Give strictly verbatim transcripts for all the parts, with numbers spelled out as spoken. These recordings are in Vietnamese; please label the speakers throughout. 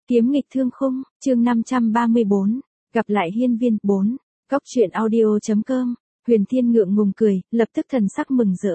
Speaker 1: Kiếm nghịch thương khung, chương năm trăm ba mươi bốn, gặp lại hiên viên, bốn, góc truyện audio.com, Huyền Thiên ngượng ngùng cười, lập tức thần sắc mừng rỡ.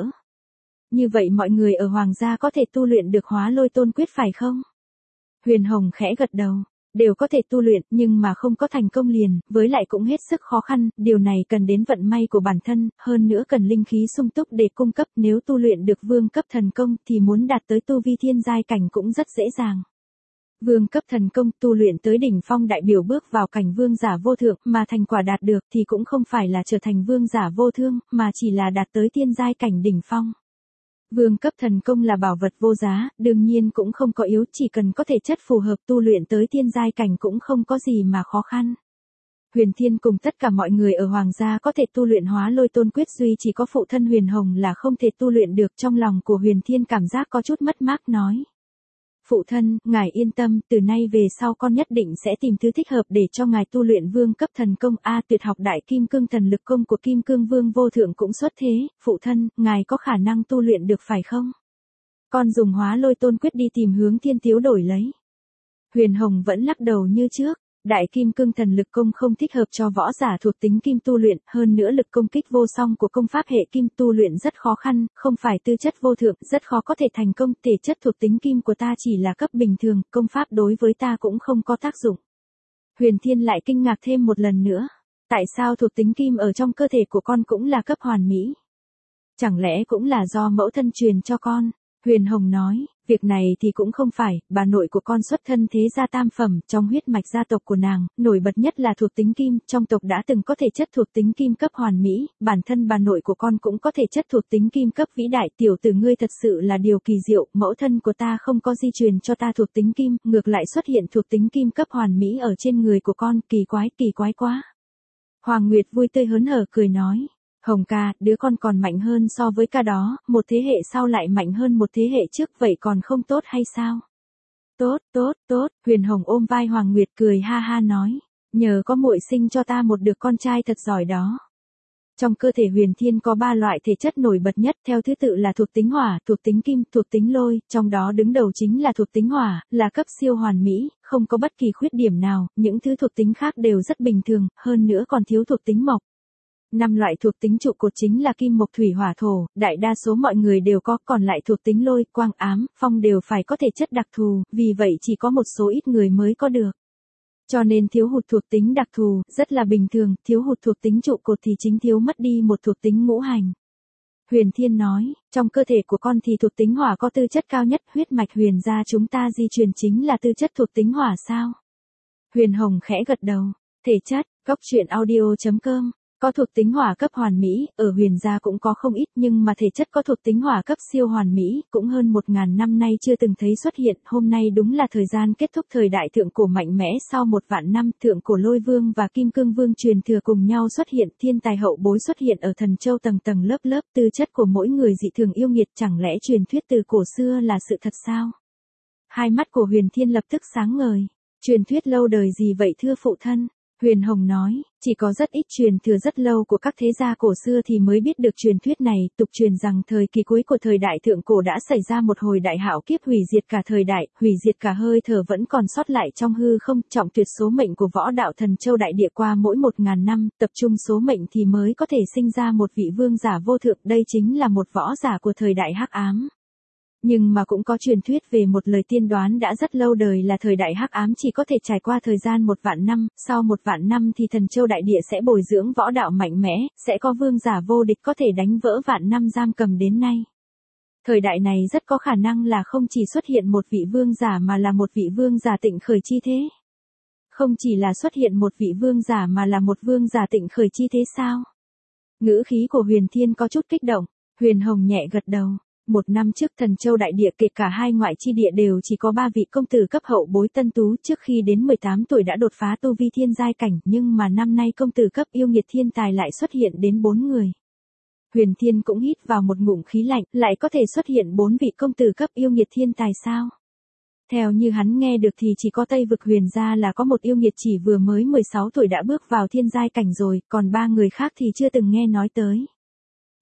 Speaker 1: Như vậy mọi người ở Hoàng gia có thể tu luyện được Hóa Lôi Tôn Quyết phải không? Huyền Hồng khẽ gật đầu, đều có thể tu luyện nhưng mà không có thành công liền, với lại cũng hết sức khó khăn, điều này cần đến vận may của bản thân, hơn nữa cần linh khí sung túc để cung cấp, nếu tu luyện được vương cấp thần công thì muốn đạt tới tu vi thiên giai cảnh cũng rất dễ dàng. Vương cấp thần công tu luyện tới đỉnh phong đại biểu bước vào cảnh vương giả vô thượng, mà thành quả đạt được thì cũng không phải là trở thành vương giả vô thương, mà chỉ là đạt tới thiên giai cảnh đỉnh phong. Vương cấp thần công là bảo vật vô giá, đương nhiên cũng không có yếu, chỉ cần có thể chất phù hợp tu luyện tới thiên giai cảnh cũng không có gì mà khó khăn. Huyền Thiên cùng tất cả mọi người ở Hoàng gia có thể tu luyện Hóa Lôi Tôn Quyết, duy chỉ có phụ thân Huyền Hồng là không thể tu luyện được. Trong lòng của Huyền Thiên cảm giác có chút mất mát nói. Phụ thân, ngài yên tâm, từ nay về sau con nhất định sẽ tìm thứ thích hợp để cho ngài tu luyện vương cấp thần công. A tuyệt học đại kim cương thần lực công của Kim Cương Vương vô thượng cũng xuất thế, phụ thân, ngài có khả năng tu luyện được phải không? Con dùng Hóa Lôi Tôn Quyết đi tìm Hướng Thiên Tiếu đổi lấy. Huyền Hồng vẫn lắc đầu như trước. Đại kim cương thần lực công không thích hợp cho võ giả thuộc tính kim tu luyện, hơn nữa lực công kích vô song của công pháp hệ kim tu luyện rất khó khăn, không phải tư chất vô thượng, rất khó có thể thành công, thể chất thuộc tính kim của ta chỉ là cấp bình thường, công pháp đối với ta cũng không có tác dụng. Huyền Thiên lại kinh ngạc thêm một lần nữa, tại sao thuộc tính kim ở trong cơ thể của con cũng là cấp hoàn mỹ? Chẳng lẽ cũng là do mẫu thân truyền cho con? Huyền Hồng nói, việc này thì cũng không phải, bà nội của con xuất thân thế gia tam phẩm, trong huyết mạch gia tộc của nàng, nổi bật nhất là thuộc tính kim, trong tộc đã từng có thể chất thuộc tính kim cấp hoàn mỹ, bản thân bà nội của con cũng có thể chất thuộc tính kim cấp vĩ đại, tiểu tử ngươi thật sự là điều kỳ diệu, mẫu thân của ta không có di truyền cho ta thuộc tính kim, ngược lại xuất hiện thuộc tính kim cấp hoàn mỹ ở trên người của con, kỳ quái, kỳ quái quá. Hoàng Nguyệt vui tươi hớn hở cười nói. Hồng ca, đứa con còn mạnh hơn so với ca đó, một thế hệ sau lại mạnh hơn một thế hệ trước, vậy còn không tốt hay sao? Tốt, tốt, tốt, Huyền Hồng ôm vai Hoàng Nguyệt cười ha ha nói, nhờ có muội sinh cho ta một đứa con trai thật giỏi đó. Trong cơ thể Huyền Thiên có ba loại thể chất nổi bật nhất, theo thứ tự là thuộc tính hỏa, thuộc tính kim, thuộc tính lôi, trong đó đứng đầu chính là thuộc tính hỏa, là cấp siêu hoàn mỹ, không có bất kỳ khuyết điểm nào, những thứ thuộc tính khác đều rất bình thường, hơn nữa còn thiếu thuộc tính mộc. Năm loại thuộc tính trụ cột chính là kim mộc thủy hỏa thổ, đại đa số mọi người đều có, còn lại thuộc tính lôi, quang ám, phong đều phải có thể chất đặc thù, vì vậy chỉ có một số ít người mới có được. Cho nên thiếu hụt thuộc tính đặc thù, rất là bình thường, thiếu hụt thuộc tính trụ cột thì chính thiếu mất đi một thuộc tính ngũ hành. Huyền Thiên nói, trong cơ thể của con thì thuộc tính hỏa có tư chất cao nhất, huyết mạch Huyền gia chúng ta di truyền chính là tư chất thuộc tính hỏa sao? Huyền Hồng khẽ gật đầu, thể chất, góc truyện audio.com. Có thuộc tính hỏa cấp hoàn mỹ, ở Huyền gia cũng có không ít, nhưng mà thể chất có thuộc tính hỏa cấp siêu hoàn mỹ, cũng hơn một ngàn năm nay chưa từng thấy xuất hiện, hôm nay đúng là thời gian kết thúc thời đại thượng cổ mạnh mẽ, sau một vạn năm, thượng cổ Lôi Vương và Kim Cương Vương truyền thừa cùng nhau xuất hiện, thiên tài hậu bối xuất hiện ở Thần Châu tầng tầng lớp lớp, tư chất của mỗi người dị thường yêu nghiệt, chẳng lẽ truyền thuyết từ cổ xưa là sự thật sao? Hai mắt của Huyền Thiên lập tức sáng ngời, truyền thuyết lâu đời gì vậy thưa phụ thân? Huyền Hồng nói, chỉ có rất ít truyền thừa rất lâu của các thế gia cổ xưa thì mới biết được truyền thuyết này, tục truyền rằng thời kỳ cuối của thời đại thượng cổ đã xảy ra một hồi đại hạo kiếp hủy diệt cả thời đại, hủy diệt cả hơi thở vẫn còn sót lại trong hư không, trọng tuyệt số mệnh của võ đạo Thần Châu đại địa qua mỗi một ngàn năm, tập trung số mệnh thì mới có thể sinh ra một vị vương giả vô thượng, đây chính là một võ giả của thời đại hắc ám. Nhưng mà cũng có truyền thuyết về một lời tiên đoán đã rất lâu đời là thời đại hắc ám chỉ có thể trải qua thời gian một vạn năm, sau một vạn năm thì Thần Châu đại địa sẽ bồi dưỡng võ đạo mạnh mẽ, sẽ có vương giả vô địch có thể đánh vỡ vạn năm giam cầm đến nay. Thời đại này rất có khả năng là không chỉ xuất hiện một vị vương giả mà là một vị vương giả tịnh khởi chi thế. Không chỉ là xuất hiện một vị vương giả mà là một vương giả tịnh khởi chi thế sao? Ngữ khí của Huyền Thiên có chút kích động, Huyền Hồng nhẹ gật đầu. Một năm trước Thần Châu đại địa kể cả hai ngoại chi địa đều chỉ có ba vị công tử cấp hậu bối tân tú, trước khi đến mười tám tuổi đã đột phá tu vi thiên giai cảnh, nhưng mà năm nay công tử cấp yêu nghiệt thiên tài lại xuất hiện đến bốn người. Huyền Thiên cũng hít vào một ngụm khí lạnh, lại có thể xuất hiện bốn vị công tử cấp yêu nghiệt thiên tài sao? Theo như hắn nghe được thì chỉ có Tây vực Huyền gia là có một yêu nghiệt chỉ vừa mới mười sáu tuổi đã bước vào thiên giai cảnh rồi, còn ba người khác thì chưa từng nghe nói tới.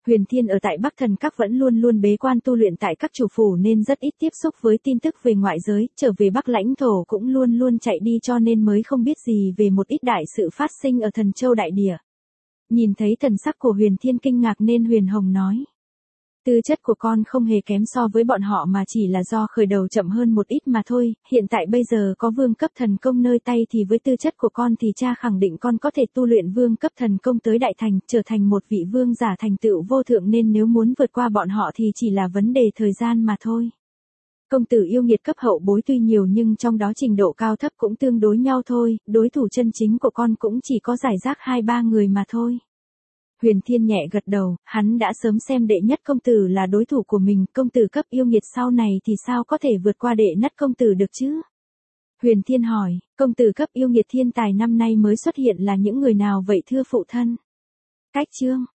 Speaker 1: Huyền Thiên ở tại Bắc Thần Các vẫn luôn luôn bế quan tu luyện tại các chủ phủ nên rất ít tiếp xúc với tin tức về ngoại giới, trở về Bắc lãnh thổ cũng luôn luôn chạy đi cho nên mới không biết gì về một ít đại sự phát sinh ở Thần Châu đại địa. Nhìn thấy thần sắc của Huyền Thiên kinh ngạc nên Huyền Hồng nói. Tư chất của con không hề kém so với bọn họ mà chỉ là do khởi đầu chậm hơn một ít mà thôi, hiện tại bây giờ có vương cấp thần công nơi tay thì với tư chất của con thì cha khẳng định con có thể tu luyện vương cấp thần công tới đại thành, trở thành một vị vương giả thành tựu vô thượng nên nếu muốn vượt qua bọn họ thì chỉ là vấn đề thời gian mà thôi. Công tử yêu nghiệt cấp hậu bối tuy nhiều nhưng trong đó trình độ cao thấp cũng tương đối nhau thôi, đối thủ chân chính của con cũng chỉ có giải rác hai ba người mà thôi. Huyền Thiên nhẹ gật đầu, hắn đã sớm xem đệ nhất công tử là đối thủ của mình, công tử cấp yêu nghiệt sau này thì sao có thể vượt qua đệ nhất công tử được chứ? Huyền Thiên hỏi, công tử cấp yêu nghiệt thiên tài năm nay mới xuất hiện là những người nào vậy thưa phụ thân? Cách chương